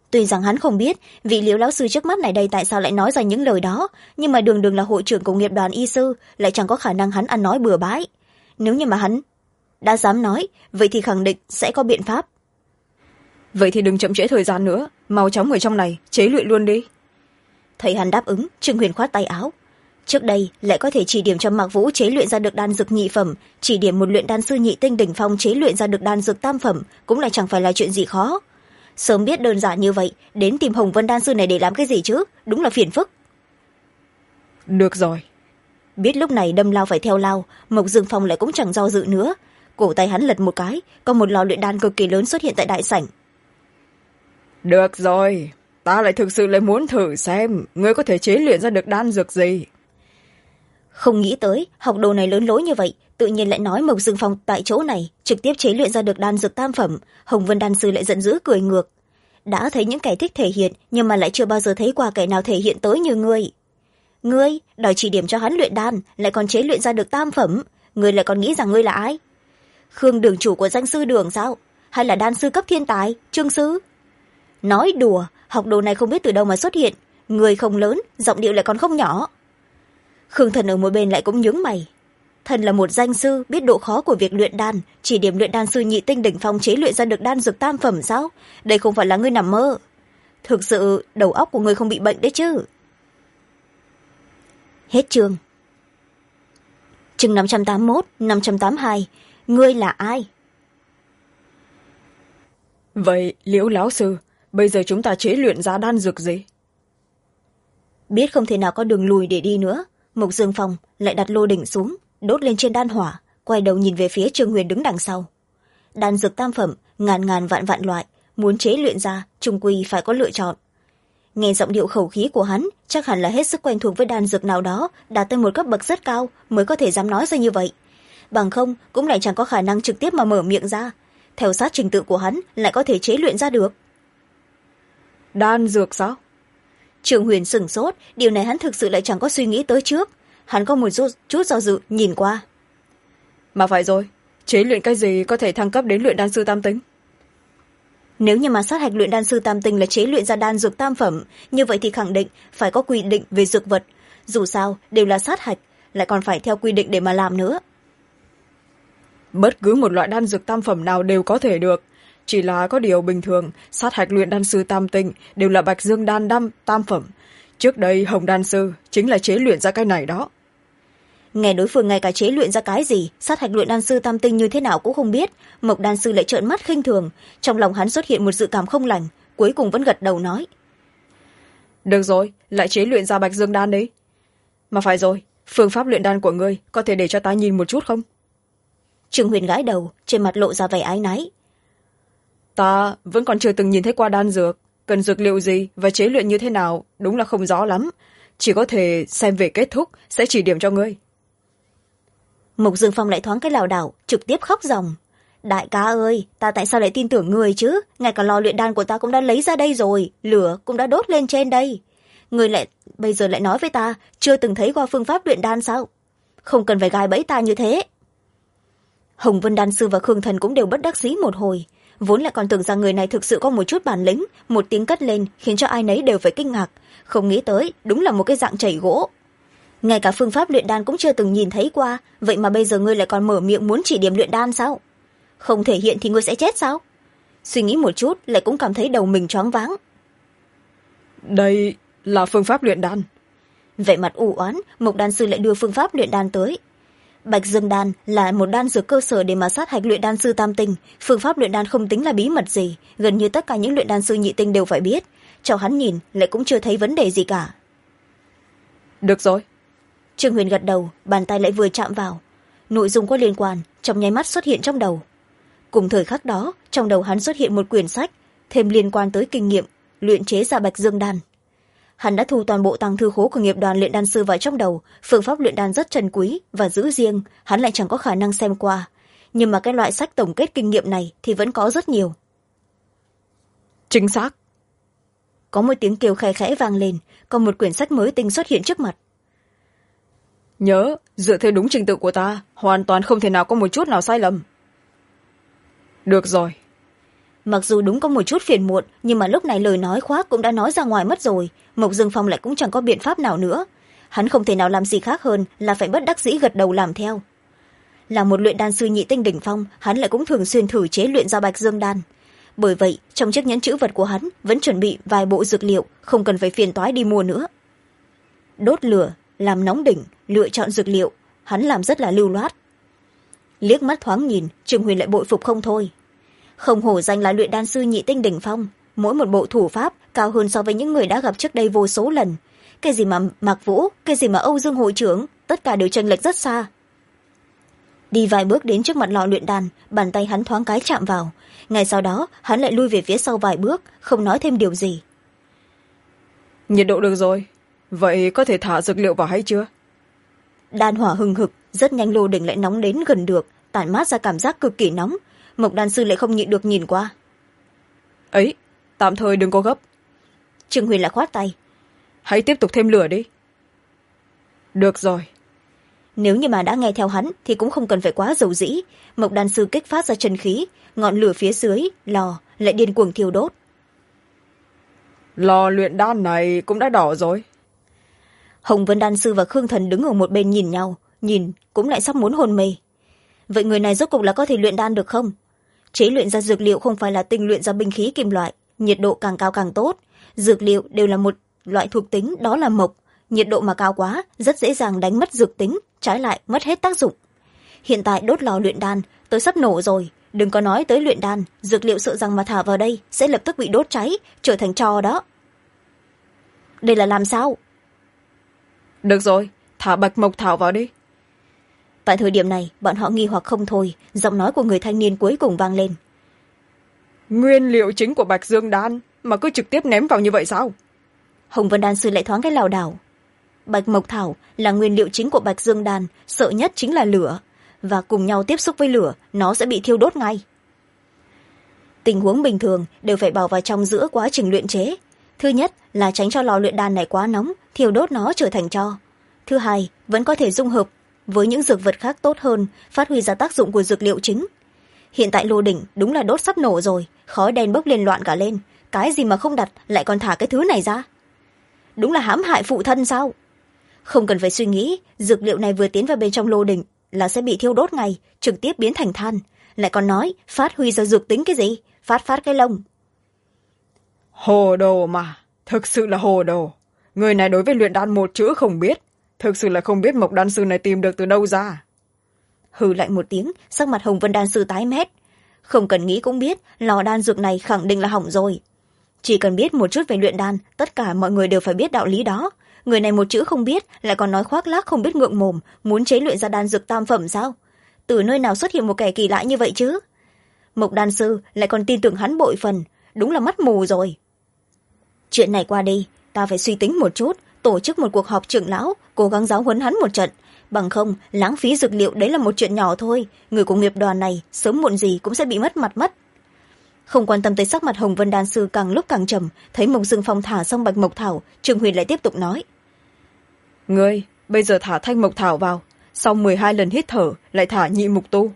tuy rằng hắn không biết vị Liễu lão sư trước mắt này đây tại sao lại nói ra những lời đó, nhưng mà đường đường là hội trưởng của nghiệp đoàn y sư, lại chẳng có khả năng hắn ăn nói bừa bãi. Nếu như mà hắn đã dám nói, vậy thì khẳng định sẽ có biện pháp. vậy thì đừng chậm trễ thời gian nữa, mau chóng ở trong này chế luyện luôn đi. Thấy hắn đáp ứng, Trương Huyền khoát tay áo. Trước đây lại có thể chỉ điểm cho Mạc Vũ chế luyện ra được đan dược nhị phẩm, chỉ điểm một luyện đan sư nhị tinh đỉnh phong chế luyện ra được đan dược tam phẩm cũng lại chẳng phải là chuyện gì khó. Sớm biết đơn giản như vậy, đến tìm Hồng Vân đan sư này để làm cái gì chứ, đúng là phiền phức. Được rồi. Biết lúc này đâm lao phải theo lao, Mộc Dương Phong lại cũng chẳng do dự nữa. Cổ tay hắn lật một cái, có một lò luyện đan cực kỳ lớn xuất hiện tại đại sảnh. Được rồi, ta lại thực sự lại muốn thử xem ngươi có thể chế luyện ra được đan dược gì. Không nghĩ tới học đồ này lớn lối như vậy, tự nhiên lại nói Mộc Dương Phong tại chỗ này trực tiếp chế luyện ra được đan dược tam phẩm. Hồng Vân đan sư lại giận dữ cười ngược. Đã thấy những kẻ thích thể hiện, nhưng mà lại chưa bao giờ thấy qua kẻ nào thể hiện tới như ngươi. Ngươi đòi chỉ điểm cho hắn luyện đan, lại còn chế luyện ra được tam phẩm, ngươi lại còn nghĩ rằng ngươi là ai? Khương đường chủ của danh sư đường sao? Hay là đan sư cấp thiên tài, Trương sư? Nói đùa, học đồ này không biết từ đâu mà xuất hiện, người không lớn, giọng điệu lại còn không nhỏ. Khương Thần ở một bên lại cũng nhướng mày. Thần là một danh sư, biết độ khó của việc luyện đan, chỉ điểm luyện đan sư nhị tinh đỉnh phong chế luyện ra được đan dược tam phẩm sao? Đây không phải là ngươi nằm mơ. Thực sự đầu óc của ngươi không bị bệnh đấy chứ. Hết chương. Chương 581, 582. Ngươi là ai? Vậy Liễu lão sư, bây giờ chúng ta chế luyện ra đan dược gì? Biết không thể nào có đường lùi để đi nữa, Mộc Dương Phong lại đặt lô đỉnh xuống, đốt lên trên đan hỏa, quay đầu nhìn về phía Trương Huyền đứng đằng sau. Đan dược tam phẩm, ngàn ngàn vạn vạn loại, muốn chế luyện ra chung quy phải có lựa chọn. Nghe giọng điệu khẩu khí của hắn, chắc hẳn là hết sức quen thuộc với đan dược nào đó, đạt tới một cấp bậc rất cao mới có thể dám nói ra như vậy. Bằng không cũng lại chẳng có khả năng trực tiếp mà mở miệng ra, theo sát trình tự của hắn lại có thể chế luyện ra được. Đan dược sao? Trương Huyền sửng sốt, điều này hắn thực sự lại chẳng có suy nghĩ tới trước. Hắn có một chút do dự nhìn qua. Mà phải rồi, chế luyện cái gì có thể thăng cấp đến luyện đan sư tam tinh? Nếu như mà sát hạch luyện đan sư tam tinh là chế luyện ra đan dược tam phẩm, như vậy thì khẳng định phải có quy định về dược vật. Dù sao đều là sát hạch, lại còn phải theo quy định để mà làm nữa. Bất cứ một loại đan dược tam phẩm nào đều có thể được, chỉ là có điều bình thường sát hạch luyện đan sư tam tinh đều là Bạch Dương đan tam phẩm. Trước đây Hồng đan sư chính là chế luyện ra cái này đó. Nghe đối phương ngay cả chế luyện ra cái gì, sát hạch luyện đan sư tam tinh như thế nào cũng không biết, Mộc đan sư lại trợn mắt khinh thường. Trong lòng hắn xuất hiện một dự cảm không lành, cuối cùng vẫn gật đầu nói. Được rồi, lại chế luyện ra Bạch Dương đan đấy. Mà phải rồi, phương pháp luyện đan của ngươi có thể để cho ta nhìn một chút không? Trương Huyền gãi đầu, trên mặt lộ ra vẻ áy náy. Ta vẫn còn chưa từng nhìn thấy qua đan dược, cần dược liệu gì và chế luyện như thế nào đúng là không rõ lắm, chỉ có thể xem về kết thúc sẽ chỉ điểm cho ngươi. Mộc Dương Phong lại thoáng cái lảo đảo, trực tiếp khóc ròng. Đại ca ơi, ta tại sao lại tin tưởng người chứ? Ngay cả lò luyện đan của ta cũng đã lấy ra đây rồi, lửa cũng đã đốt lên trên đây. Người lại bây giờ lại nói với ta chưa từng thấy qua phương pháp luyện đan sao? Không cần phải gài bẫy ta như thế. Hồng Vân đan sư và Khương Thần cũng đều bất đắc dĩ một hồi, vốn lại còn tưởng rằng người này thực sự có một chút bản lĩnh, một tiếng cất lên khiến cho ai nấy đều phải kinh ngạc, không nghĩ tới đúng là một cái dạng chảy gỗ. Ngay cả phương pháp luyện đan cũng chưa từng nhìn thấy qua, vậy mà bây giờ ngươi lại còn mở miệng muốn chỉ điểm luyện đan sao? Không thể hiện thì ngươi sẽ chết sao? Suy nghĩ một chút lại cũng cảm thấy đầu mình choáng váng. Đây là phương pháp luyện đan. Vẻ mặt u oán, Mộc đan sư lại đưa phương pháp luyện đan tới. Bạch Dương đan là một đan dược cơ sở để mà sát hạch luyện đan sư tam tinh, phương pháp luyện đan không tính là bí mật gì, gần như tất cả những luyện đan sư nhị tinh đều phải biết. Cho hắn nhìn lại cũng chưa thấy vấn đề gì cả. Được rồi. Trương Huyền gật đầu, bàn tay lại vừa chạm vào, nội dung có liên quan trong nháy mắt xuất hiện trong đầu. Cùng thời khắc đó, trong đầu hắn xuất hiện một quyển sách thêm liên quan tới kinh nghiệm luyện chế ra Bạch Dương đan. Hắn đã thu toàn bộ tàng thư khố của nghiệp đoàn luyện đan sư vào trong đầu, phương pháp luyện đan rất trân quý và giữ riêng, hắn lại chẳng có khả năng xem qua, nhưng mà cái loại sách tổng kết kinh nghiệm này thì vẫn có rất nhiều. Chính xác. Có một tiếng kêu khe khẽ vang lên, còn một quyển sách mới tinh xuất hiện trước mặt. Nhớ, dựa theo đúng trình tự của ta, hoàn toàn không thể nào có một chút nào sai lầm. Được rồi. mặc dù đúng có một chút phiền muộn, nhưng mà lúc này lời nói khoác cũng đã nói ra ngoài mất rồi. Mộc Dương Phong lại cũng chẳng có biện pháp nào nữa. Hắn không thể nào làm gì khác hơn là phải bất đắc dĩ gật đầu làm theo. Là một luyện đan sư nhị tinh đỉnh phong, hắn lại cũng thường xuyên thử chế luyện ra Bạch Dương đan. Bởi vậy trong chiếc nhẫn chữ vật của hắn vẫn chuẩn bị vài bộ dược liệu, không cần phải phiền toái đi mua nữa. Đốt lửa, làm nóng đỉnh, lựa chọn dược liệu, hắn làm rất là lưu loát. Liếc mắt thoáng nhìn, Trương Huyền lại bội phục không thôi. Không hổ danh là luyện đan sư nhị tinh đỉnh phong, mỗi một bộ thủ pháp cao hơn so với những người đã gặp trước đây vô số lần. Cái gì mà Mạc Vũ, cái gì mà Âu Dương hội trưởng, tất cả đều chênh lệch rất xa. Đi vài bước đến trước mặt lò luyện đan, bàn tay hắn thoáng cái chạm vào. Ngay sau đó hắn lại lui về phía sau vài bước, không nói thêm điều gì. Nhiệt độ được rồi, vậy có thể thả dược liệu vào hay chưa? Đan hỏa hừng hực, rất nhanh lô đỉnh lại nóng đến gần được, tản mát ra cảm giác cực kỳ nóng. Mộc đan sư lại không nhịn được nhìn qua. Ấy, tạm thời đừng có gấp. Trương Huyền lại khoát tay. Hãy tiếp tục thêm lửa đi. Được rồi. Nếu như mà đã nghe theo hắn thì cũng không cần phải quá dầu dĩ. Mộc đan sư kích phát ra chân khí, ngọn lửa phía dưới lò lại điên cuồng thiêu đốt. Lò luyện đan này cũng đã đỏ rồi. Hồng Vân đan sư và Khương Thần đứng ở một bên nhìn nhau, nhìn cũng lại sắp muốn hôn mê. Vậy người này rốt cục là có thể luyện đan được không? Chế luyện ra dược liệu không phải là tinh luyện ra binh khí kim loại, nhiệt độ càng cao càng tốt. Dược liệu đều là một loại thuộc tính, đó là mộc, nhiệt độ mà cao quá rất dễ dàng đánh mất dược tính, trái lại mất hết tác dụng. Hiện tại đốt lò luyện đan tới sắp nổ rồi, đừng có nói tới luyện đan, dược liệu sợ rằng mà thả vào đây sẽ lập tức bị đốt cháy, trở thành tro đó. Đây là làm sao? Được rồi, thả bạch mộc thảo vào đi. Tại thời điểm này bọn họ nghi hoặc không thôi, giọng nói của người thanh niên cuối cùng vang lên. Nguyên liệu chính của Bạch Dương đan mà cứ trực tiếp ném vào như vậy sao? Hồng Vân đan sư lại thoáng cái lảo đảo. Bạch mộc thảo là nguyên liệu chính của Bạch Dương đan, sợ nhất chính là lửa, và cùng nhau tiếp xúc với lửa nó sẽ bị thiêu đốt ngay. Tình huống bình thường đều phải bảo vào trong giữa quá trình luyện chế. Thứ nhất là tránh cho lò luyện đan này quá nóng, thiêu đốt nó trở thành tro. Thứ hai, vẫn có thể dung hợp với những dược vật khác tốt hơn, phát huy ra tác dụng của dược liệu chính. Hiện tại lô đỉnh đúng là đốt sắp nổ rồi, khói đen bốc lên loạn cả lên, cái gì mà không đặt lại còn thả cái thứ này ra. Đúng là hãm hại phụ thân sao? Không cần phải suy nghĩ, dược liệu này vừa tiến vào bên trong lô đỉnh là sẽ bị thiêu đốt ngay, trực tiếp biến thành than. Lại còn nói phát huy ra dược tính cái gì, phát cái lông. Hồ đồ mà, thực sự là hồ đồ. Người này đối với luyện đan một chữ không biết, thực sự là không biết Mộc đan sư này tìm được từ đâu ra. Hừ lại một tiếng, sắc mặt Hồng Vân đan sư tái mét. Không cần nghĩ cũng biết lò đan dược này khẳng định là hỏng rồi. Chỉ cần biết một chút về luyện đan, tất cả mọi người đều phải biết đạo lý đó. Người này một chữ không biết, lại còn nói khoác lác không biết ngượng mồm, muốn chế luyện ra đan dược tam phẩm sao? Từ nơi nào xuất hiện một kẻ kỳ lạ như vậy chứ? Mộc đan sư lại còn tin tưởng hắn bội phần, đúng là mắt mù rồi. Chuyện này qua đi, ta phải suy tính một chút, tổ chức một cuộc họp trưởng lão, cố gắng giáo huấn hắn một trận. Bằng không, lãng phí dược liệu đấy là một chuyện nhỏ thôi, người của nghiệp đoàn này sớm muộn gì cũng sẽ bị mất mặt mất. Không quan tâm tới sắc mặt Hồng Vân đan sư càng lúc càng trầm, thấy Mộc Dương Phong thả xong bạch mộc thảo, Trương Huyền lại tiếp tục nói. Ngươi, bây giờ thả thanh mộc thảo vào, sau 12 lần hít thở, lại thả nhị mục tu.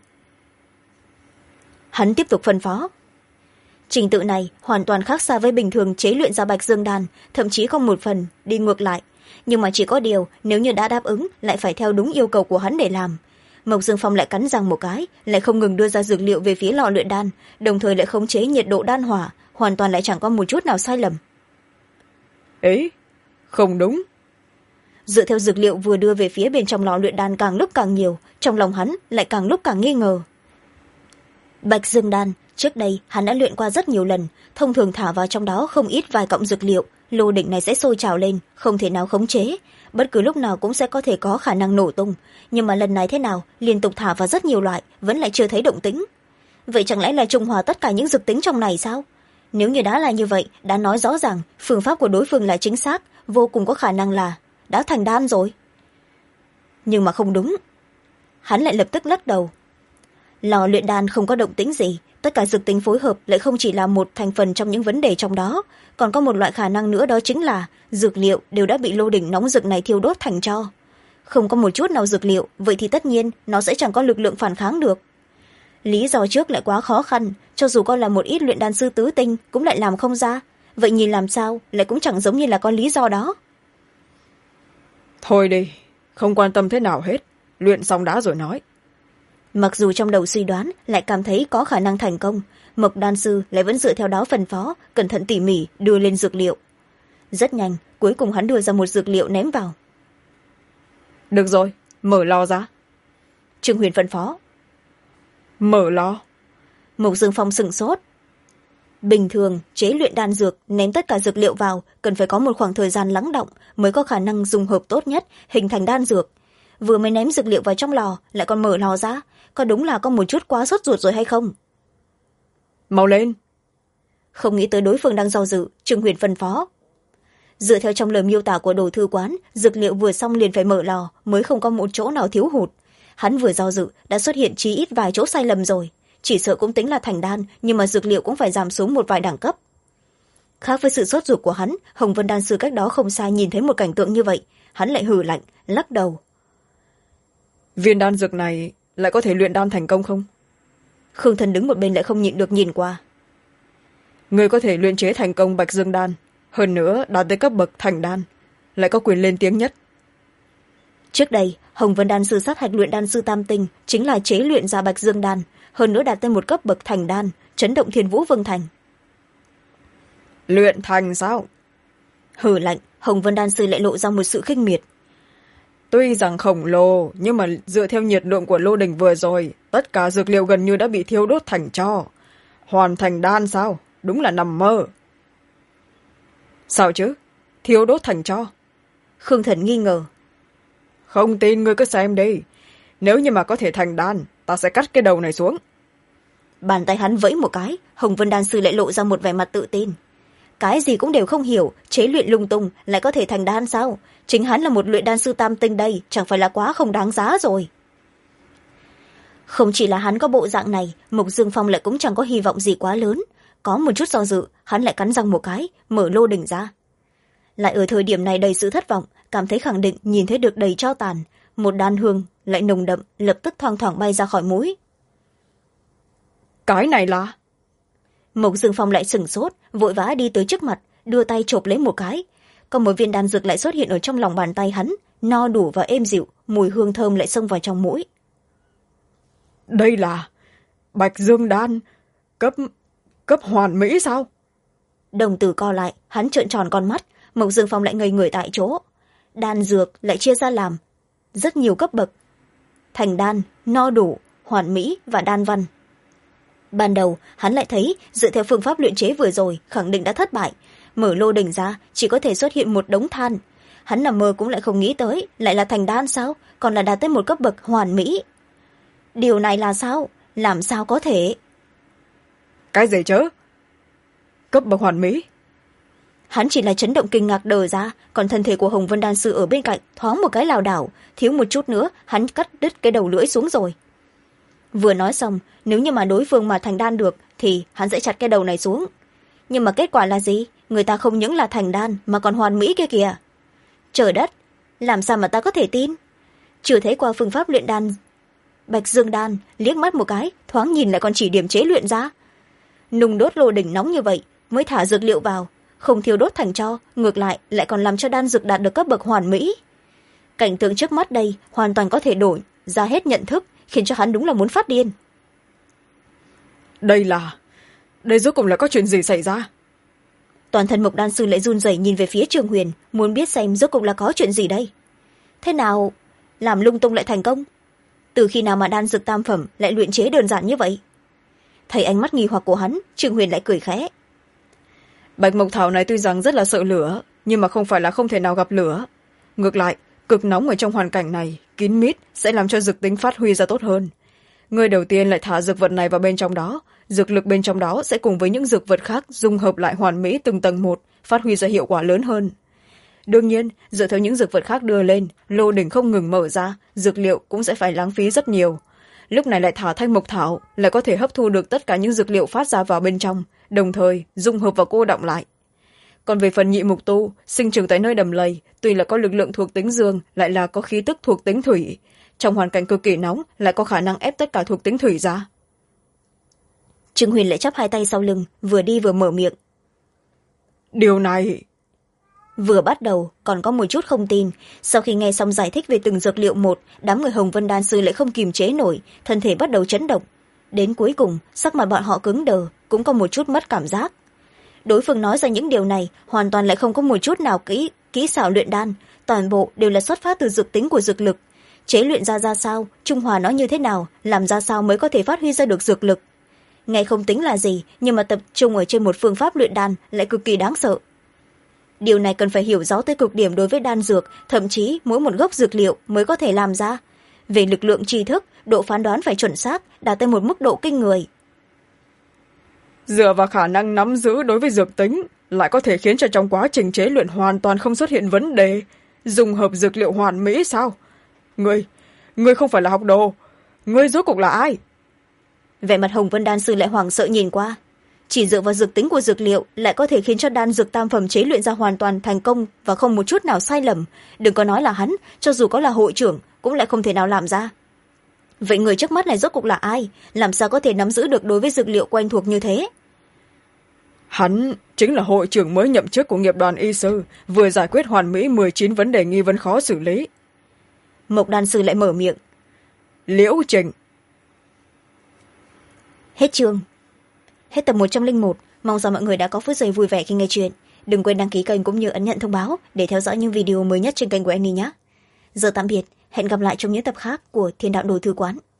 Hắn tiếp tục phân phó. Trình tự này hoàn toàn khác xa với bình thường chế luyện ra Bạch Dương đan, thậm chí không một phần đi ngược lại. Nhưng mà chỉ có điều, nếu như đã đáp ứng, lại phải theo đúng yêu cầu của hắn để làm. Mộc Dương Phong lại cắn răng một cái, lại không ngừng đưa ra dược liệu về phía lò luyện đan, đồng thời lại khống chế nhiệt độ đan hỏa, hoàn toàn lại chẳng có một chút nào sai lầm. Ấy, không đúng. Dựa theo dược liệu vừa đưa về phía bên trong lò luyện đan càng lúc càng nhiều, trong lòng hắn lại càng lúc càng nghi ngờ. Bạch Dương đan, trước đây hắn đã luyện qua rất nhiều lần, thông thường thả vào trong đó không ít vài cọng dược liệu, lô đỉnh này sẽ sôi trào lên, không thể nào khống chế, bất cứ lúc nào cũng sẽ có thể có khả năng nổ tung. Nhưng mà lần này thế nào, liên tục thả vào rất nhiều loại, vẫn lại chưa thấy động tĩnh. Vậy chẳng lẽ là trung hòa tất cả những dược tính trong này sao? Nếu như đã là như vậy, đã nói rõ ràng phương pháp của đối phương là chính xác, vô cùng có khả năng là đã thành đan rồi. Nhưng mà không đúng. Hắn lại lập tức lắc đầu. Lò luyện đan không có động tĩnh gì, tất cả dược tính phối hợp lại không chỉ là một thành phần trong những vấn đề trong đó, còn có một loại khả năng nữa, đó chính là dược liệu đều đã bị lô đỉnh nóng rực này thiêu đốt thành tro. Không có một chút nào dược liệu, vậy thì tất nhiên nó sẽ chẳng có lực lượng phản kháng được. lý do trước lại quá khó khăn, cho dù con là một ít luyện đan sư tứ tinh cũng lại làm không ra. Vậy nhìn làm sao lại cũng chẳng giống như là con lý do đó. thôi đi, không quan tâm thế nào hết, luyện xong đã rồi nói. Mặc dù trong đầu suy đoán lại cảm thấy có khả năng thành công, Mộc đan sư lại vẫn dựa theo đó phân phó, cẩn thận tỉ mỉ đưa lên dược liệu. Rất nhanh, cuối cùng hắn đưa ra một dược liệu ném vào. được rồi, mở lò ra. Trương Huyền phân phó. mở lò. Mộc Dương Phong sửng sốt. Bình thường chế luyện đan dược ném tất cả dược liệu vào cần phải có một khoảng thời gian lắng đọng mới có khả năng dung hợp tốt nhất hình thành đan dược. Vừa mới ném dược liệu vào trong lò lại còn mở lò ra, có đúng là có một chút quá sốt ruột rồi hay không? mau lên. Không nghĩ tới đối phương đang do dự, Trương Huyền phân phó. Dựa theo trong lời miêu tả của đồ thư quán, dược liệu vừa xong liền phải mở lò mới không có một chỗ nào thiếu hụt. Hắn vừa do dự đã xuất hiện chí ít vài chỗ sai lầm rồi, chỉ sợ cũng tính là thành đan, nhưng mà dược liệu cũng phải giảm xuống một vài đẳng cấp. Khác với sự sốt ruột của hắn, Hồng Vân đan sư cách đó không xa nhìn thấy một cảnh tượng như vậy, hắn lại hừ lạnh lắc đầu. viên đan dược này lại có thể luyện đan thành công không? Khương Thần đứng một bên lại không nhịn được nhìn qua. người có thể luyện chế thành công bạch dương đan, hơn nữa đạt tới cấp bậc thành đan, lại có quyền lên tiếng nhất. Trước đây Hồng Vân đan sư sát hạch luyện đan sư tam tinh chính là chế luyện ra bạch dương đan, hơn nữa đạt tới một cấp bậc thành đan, chấn động Thiên Vũ Vương thành. luyện thành sao? Hừ lạnh, Hồng Vân đan sư lại lộ ra một sự khinh miệt. tuy rằng khổng lồ, nhưng mà dựa theo nhiệt lượng của lô đình vừa rồi, tất cả dược liệu gần như đã bị thiêu đốt thành tro. hoàn thành đan sao? đúng là nằm mơ. sao chứ? thiêu đốt thành tro? Khương Thần nghi ngờ. không tin ngươi cứ xem đi, nếu như mà có thể thành đan, ta sẽ cắt cái đầu này xuống. Bàn tay hắn vẫy một cái, Hồng Vân đan sư lại lộ ra một vẻ mặt tự tin. Cái gì cũng đều không hiểu, chế luyện lung tung lại có thể thành đan sao? Chính hắn là một luyện đan sư tam tinh đây, chẳng phải là quá không đáng giá rồi. Không chỉ là hắn có bộ dạng này, Mộc Dương Phong lại cũng chẳng có hy vọng gì quá lớn. Có một chút do dự, hắn lại cắn răng một cái, mở lô đỉnh ra. Lại ở thời điểm này đầy sự thất vọng, cảm thấy khẳng định nhìn thấy được đầy tro tàn, một đan hương lại nồng đậm lập tức thoang thoảng bay ra khỏi mũi. cái này là... Mộc Dương Phong lại sửng sốt, vội vã đi tới trước mặt, đưa tay chộp lấy một cái. Còn một viên đan dược lại xuất hiện ở trong lòng bàn tay hắn, no đủ và êm dịu, mùi hương thơm lại xông vào trong mũi. đây là bạch dương đan cấp hoàn mỹ sao? Đồng tử co lại, hắn trợn tròn con mắt. Mộc Dương Phong lại ngây người tại chỗ. Đan dược lại chia ra làm rất nhiều cấp bậc: thành đan, no đủ, hoàn mỹ và đan văn. Ban đầu hắn lại thấy dựa theo phương pháp luyện chế vừa rồi khẳng định đã thất bại, mở lô đỉnh ra chỉ có thể xuất hiện một đống than. Hắn nằm mơ cũng lại không nghĩ tới lại là thành đan sao, còn là đạt tới một cấp bậc hoàn mỹ. Điều này là sao? Làm sao có thể? cái gì chứ? cấp bậc hoàn mỹ? Hắn chỉ là chấn động kinh ngạc đờ ra, còn thân thể của Hồng Vân đan sư ở bên cạnh thoáng một cái lảo đảo, thiếu một chút nữa hắn cắt đứt cái đầu lưỡi xuống rồi. Vừa nói xong, nếu như mà đối phương mà thành đan được thì hắn sẽ chặt cái đầu này xuống. Nhưng mà kết quả là gì? Người ta không những là thành đan mà còn hoàn mỹ kia kìa. Trời đất, làm sao mà ta có thể tin? Chưa thấy qua phương pháp luyện đan bạch dương đan, liếc mắt một cái thoáng nhìn lại còn chỉ điểm chế luyện ra. Nung đốt lô đỉnh nóng như vậy mới thả dược liệu vào, không thiêu đốt thành tro, ngược lại còn làm cho đan dược đạt được cấp bậc hoàn mỹ. Cảnh tượng trước mắt đây hoàn toàn có thể đổi ra hết nhận thức, khiến cho hắn đúng là muốn phát điên. đây rốt cuộc là có chuyện gì xảy ra? Toàn thân Mộc đan sư lại run rẩy nhìn về phía Trường Huyền, muốn biết xem rốt cuộc là có chuyện gì đây. Thế nào làm lung tung lại thành công? Từ khi nào mà đan dược tam phẩm lại luyện chế đơn giản như vậy? Thấy ánh mắt nghi hoặc của hắn, Trường Huyền lại cười khẽ. bạch mộc thảo này tuy rằng rất là sợ lửa, nhưng mà không phải là không thể nào gặp lửa. ngược lại, cực nóng ở trong hoàn cảnh này kín mít sẽ làm cho dược tính phát huy ra tốt hơn. người đầu tiên lại thả dược vật này vào bên trong đó, dược lực bên trong đó sẽ cùng với những dược vật khác dung hợp lại hoàn mỹ từng tầng một, phát huy ra hiệu quả lớn hơn. đương nhiên, dựa theo những dược vật khác đưa lên, lô đỉnh không ngừng mở ra, dược liệu cũng sẽ phải lãng phí rất nhiều. lúc này lại thả thanh mộc thảo, lại có thể hấp thu được tất cả những dược liệu phát ra vào bên trong, đồng thời dung hợp và cô đọng lại. còn về phần nhị mục tu, sinh trưởng tại nơi đầm lầy, tuy là có lực lượng thuộc tính dương, lại là có khí tức thuộc tính thủy. Trong hoàn cảnh cực kỳ nóng, lại có khả năng ép tất cả thuộc tính thủy ra. trương huyền lại chắp hai tay sau lưng, vừa đi vừa mở miệng. Điều này... Vừa bắt đầu còn có một chút không tin, sau khi nghe xong giải thích về từng dược liệu một, đám người Hồng Vân đan sư lại không kìm chế nổi, thân thể bắt đầu chấn động. Đến cuối cùng sắc mặt bọn họ cứng đờ, cũng có một chút mất cảm giác. Đối phương nói ra những điều này hoàn toàn lại không có một chút nào kỹ xảo luyện đan, toàn bộ đều là xuất phát từ dược tính của dược lực. Chế luyện ra sao, trung hòa nó như thế nào, làm ra sao mới có thể phát huy ra được dược lực. Nghe không tính là gì, nhưng mà tập trung ở trên một phương pháp luyện đan lại cực kỳ đáng sợ. Điều này cần phải hiểu rõ tới cực điểm đối với đan dược, thậm chí mỗi một gốc dược liệu mới có thể làm ra. Về lực lượng tri thức, độ phán đoán phải chuẩn xác, đạt tới một mức độ kinh người. Dựa vào khả năng nắm giữ đối với dược tính, lại có thể khiến cho trong quá trình chế luyện hoàn toàn không xuất hiện vấn đề. Dùng hợp dược liệu hoàn mỹ sao? Ngươi không phải là học đồ. Ngươi rốt cuộc là ai? Vẻ mặt Hồng Vân đan sư lại hoảng sợ nhìn qua. Chỉ dựa vào dược tính của dược liệu lại có thể khiến cho đan dược tam phẩm chế luyện ra hoàn toàn thành công và không một chút nào sai lầm. Đừng có nói là hắn, cho dù có là hội trưởng cũng lại không thể nào làm ra. Vậy người trước mắt này rốt cuộc là ai? Làm sao có thể nắm giữ được đối với dược liệu quen thuộc như thế? Hắn chính là hội trưởng mới nhậm chức của nghiệp đoàn y sư, vừa giải quyết hoàn mỹ 19 vấn đề nghi vấn khó xử lý. Mộc đan sư lại mở miệng. Liễu Trình. Hết chương. Hết tập 101. Mong rằng mọi người đã có phút giây vui vẻ khi nghe chuyện. Đừng quên đăng ký kênh cũng như ấn nhận thông báo để theo dõi những video mới nhất trên kênh của Annie nhé. Giờ tạm biệt, hẹn gặp lại trong những tập khác của Thiên Đạo Đồ Thư Quán.